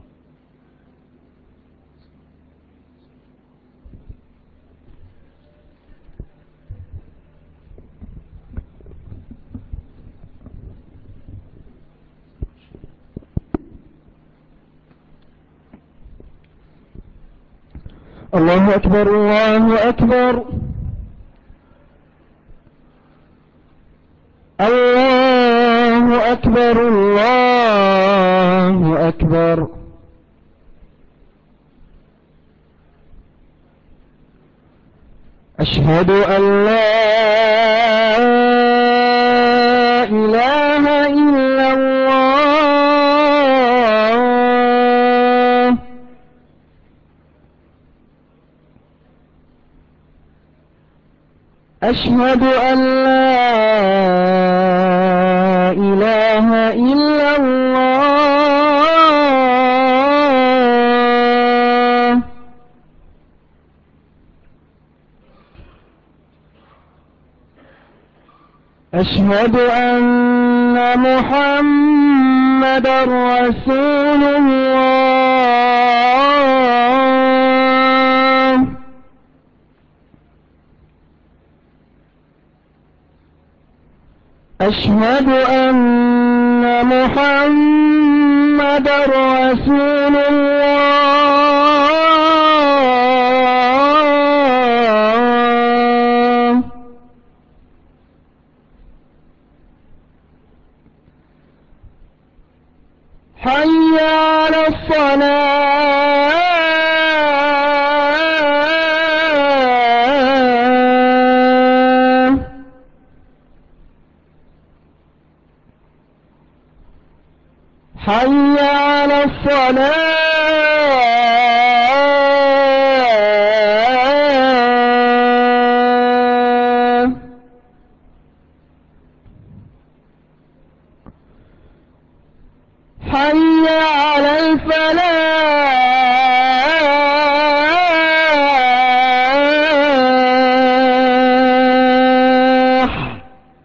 الله أكبر الله أكبر الله أكبر الله أكبر. أشهد أن لا إله إلا الله. أشهد أن لا إله إلا الله. أشهد أن محمدا رسول الله. أشهد أن محمدا رسول الله. حي على الصلاة. حي على الصلاة. حي على الفلاح.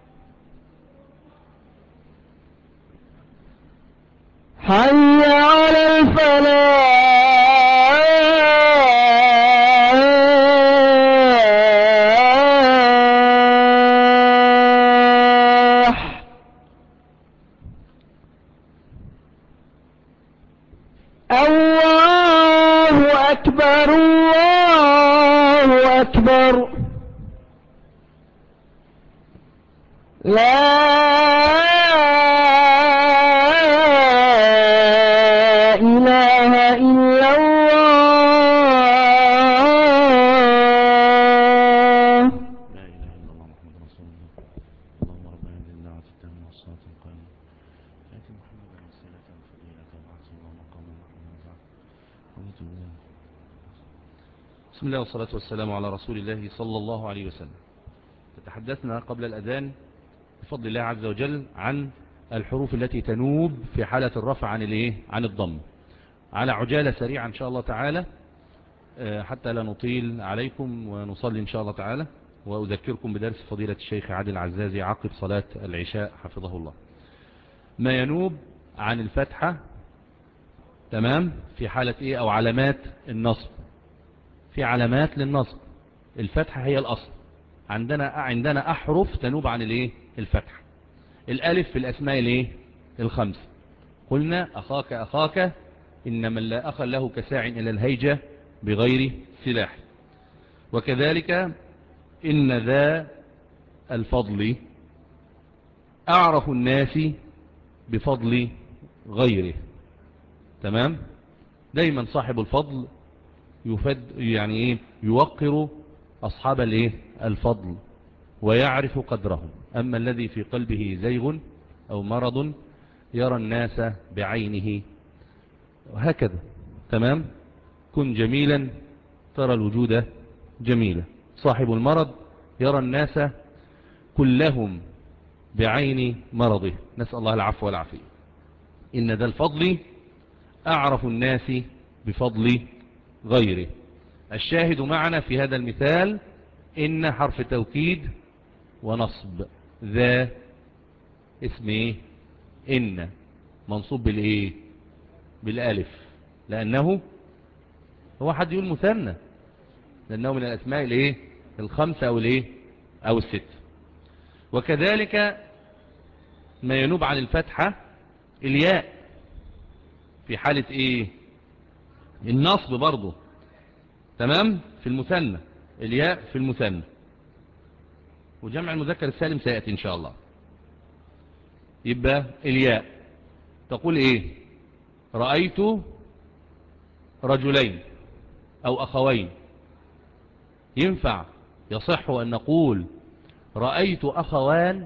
حي على الفلاح. الله أكبر الله أكبر. لا إله إلا الله. لا إله إلا الله محمد رسول الله. اللهم ربنا بالله وتتهم والصلاة القائمة فأتي محمدا والصلاة والفضيلة وبعث الله مقام محمد وبعث. بسم الله والصلاة والسلام على رسول الله صلى الله عليه وسلم. تحدثنا قبل الأذان بفضل الله عز وجل عن الحروف التي تنوب في حالة الرفع عن الايه عن الضم. على عجالة سريعة إن شاء الله تعالى حتى لا نطيل عليكم، ونصلي إن شاء الله تعالى، وأذكركم بدرس فضيلة الشيخ عادل العزازي عقب صلاة العشاء حفظه الله. ما ينوب عن الفتحة تمام في حالة ايه او علامات النصب. في علامات للنصب، الفتحة هي الاصل. عندنا عندنا احرف تنوب عن الايه الفتحة. الالف في الاسماء الايه الخمس. قلنا اخاك اخاك ان من لا اخا له كساع الى الهيجة بغير سلاح. وكذلك ان ذا الفضل اعرف الناس بفضل غيره. تمام. دايما صاحب الفضل يفد يعني ايه يوقر اصحاب الايه الفضل ويعرف قدرهم. اما الذي في قلبه زيغ او مرض يرى الناس بعينه، وهكذا. تمام. كن جميلا ترى الوجود جميلا. صاحب المرض يرى الناس كلهم بعين مرضه، نسأل الله العفو والعافية. إن ذا الفضل أعرف الناس بفضل غيره. الشاهد معنا في هذا المثال إن حرف توكيد ونصب. ذا اسم ايه إن منصوب بالإيه بالألف، لأنه هو حد يقول مثنى، لأنه من الأسماء الإيه الخمسة أو الإيه أو الست. وكذلك ما ينوب عن الفتحة الياء في حالة ايه النصب برضو. تمام. في المثنى الياء في المثنى، وجمع المذكر السالم سيأتي ان شاء الله. يبقى الياء تقول ايه رأيت رجلين او اخوين. ينفع يصح ان نقول رأيت اخوان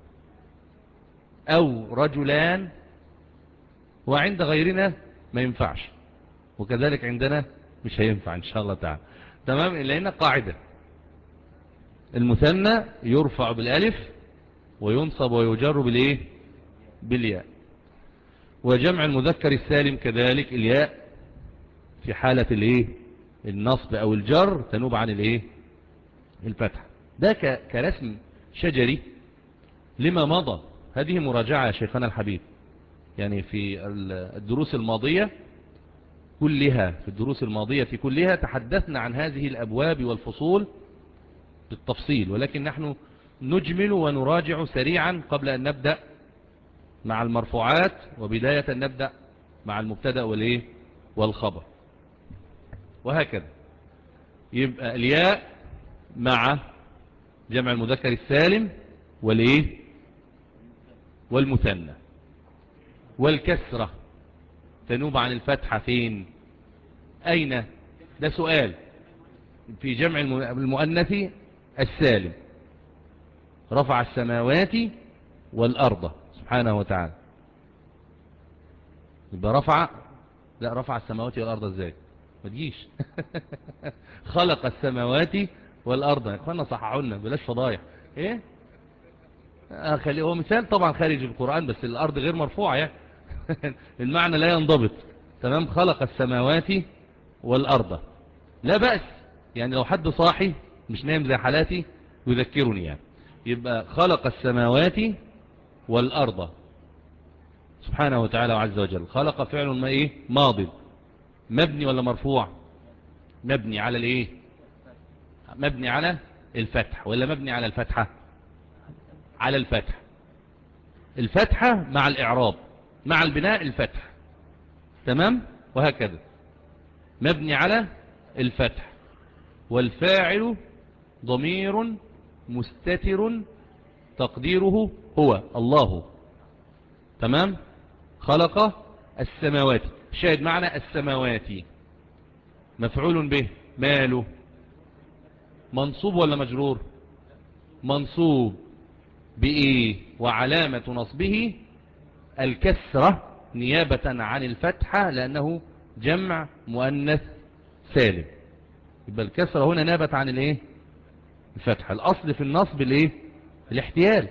او رجلان، وعند غيرنا ما ينفعش، وكذلك عندنا مش هينفع ان شاء الله تعالى. تمام. لان قاعدة المثنى يرفع بالالف وينصب ويجر بالايه بالياء. وجمع المذكر السالم كذلك الياء في حالة الايه النصب او الجر تنوب عن الايه الفتح. ده كرسم شجري لما مضى. هذه مراجعة يا شيخنا الحبيب، يعني في الدروس الماضية كلها في الدروس الماضية في كلها تحدثنا عن هذه الأبواب والفصول بالتفصيل، ولكن نحن نجمل ونراجع سريعا قبل أن نبدأ مع المرفوعات، وبداية نبدأ مع المبتدأ والإيه والخبر، وهكذا. يبقى الياء مع جمع المذكر السالم والإيه والمثنى. والكسرة تنوب عن الفتحة فين أين؟ ده سؤال. في جمع المؤنث السالم رفع السماوات والأرض سبحانه وتعالى. يبقى رفع لا رفع السماوات والأرض ازاي ما تجيش خلق السماوات والأرض. يا اخوانا صححوا لنا بلاش فضايح. ايه خليه هو مثال طبعا خارج القرآن، بس الأرض غير مرفوعة يعني المعنى لا ينضبط. تمام. خلق السماوات والأرض لا بأس، يعني لو حد صاحي مش نايم زي حالاتي يذكرني يعني. يبقى خلق السماوات والأرض سبحانه وتعالى وعز وجل. خلق فعل ما ايه ماضي مبني ولا مرفوع؟ مبني على الايه مبني على الفتح ولا مبني على الفتحة؟ على الفتح. الفتحة مع الإعراب مع البناء الفتح. تمام. وهكذا مبني على الفتح. والفاعل ضمير مستتر تقديره هو الله. تمام. خلق السماوات. شاهد معنى السماوات مفعول به ماله منصوب ولا مجرور؟ منصوب بإيه؟ وعلامة نصبه الكسرة نيابة عن الفتحة، لأنه جمع مؤنث سالم. يبقى الكسرة هنا نابت عن الايه الفتحة. الاصل في النصب الايه الاحتيال،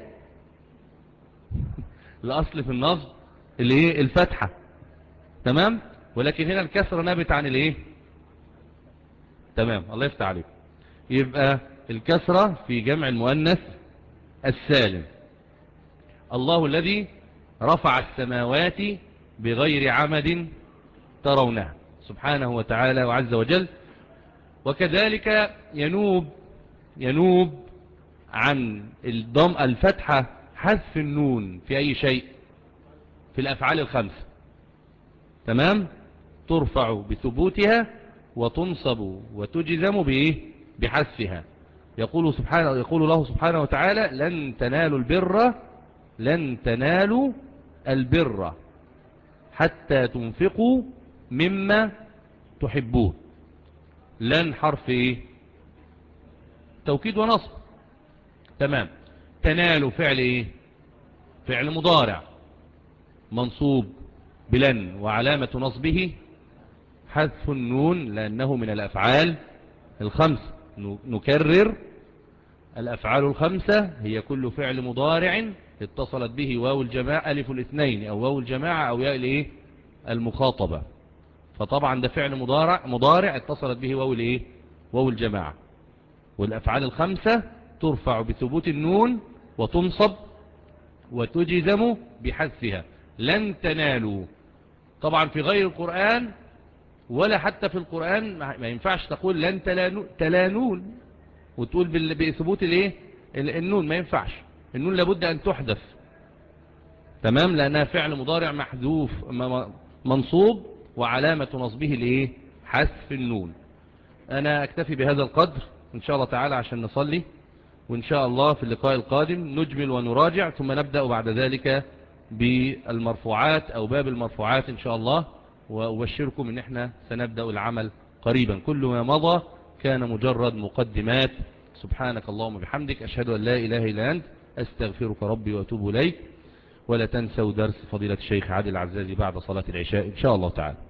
الاصل في النصب الايه الفتحة، تمام. ولكن هنا الكسرة نابت عن الايه تمام. الله يفتح عليك. يبقى الكسرة في جمع المؤنث السالم. الله الذي رفع السماوات بغير عمد ترونها سبحانه وتعالى وعز وجل. وكذلك ينوب ينوب عن الضم الفتحة حذف النون في أي شيء في الأفعال الخمسة، تمام. ترفع بثبوتها وتنصب وتجزم بإيه بحذفها. يقول سبحانه يقول الله سبحانه وتعالى لن تنالوا البر لن تنالوا البر حتى تنفقوا مما تحبون. لن حرف ايه توكيد ونصب، تمام. تنالوا فعل ايه فعل مضارع منصوب بلن وعلامة نصبه حذف النون لأنه من الأفعال الخمسة. نكرر الأفعال الخمسة هي كل فعل مضارع اتصلت به واو الجماعة ألف الاثنين أو واو الجماعة أو ياء الايه المخاطبة. فطبعا ده فعل مضارع مضارع اتصلت به واو الايه واو الجماعة. والأفعال الخمسة ترفع بثبوت النون وتنصب وتجزم بحذفها. لن تنالوا طبعا في غير القرآن ولا حتى في القرآن ما ينفعش تقول لن تلانون وتقول بثبوت الايه النون، ما ينفعش. النون لابد ان تحذف، تمام، لانها فعل مضارع محذوف منصوب وعلامة نصبه الايه حذف النون. انا اكتفي بهذا القدر ان شاء الله تعالى عشان نصلي، وان شاء الله في اللقاء القادم نجمل ونراجع ثم نبدأ بعد ذلك بالمرفوعات او باب المرفوعات ان شاء الله. وأبشركم ان احنا سنبدأ العمل قريبا. كل ما مضى كان مجرد مقدمات. سبحانك اللهم وبحمدك أشهد أن لا إله إلا أنت أستغفرك ربي وأتوب إليك. ولا تنسوا درس فضيلة الشيخ عادل العزازي بعد صلاة العشاء إن شاء الله تعالى.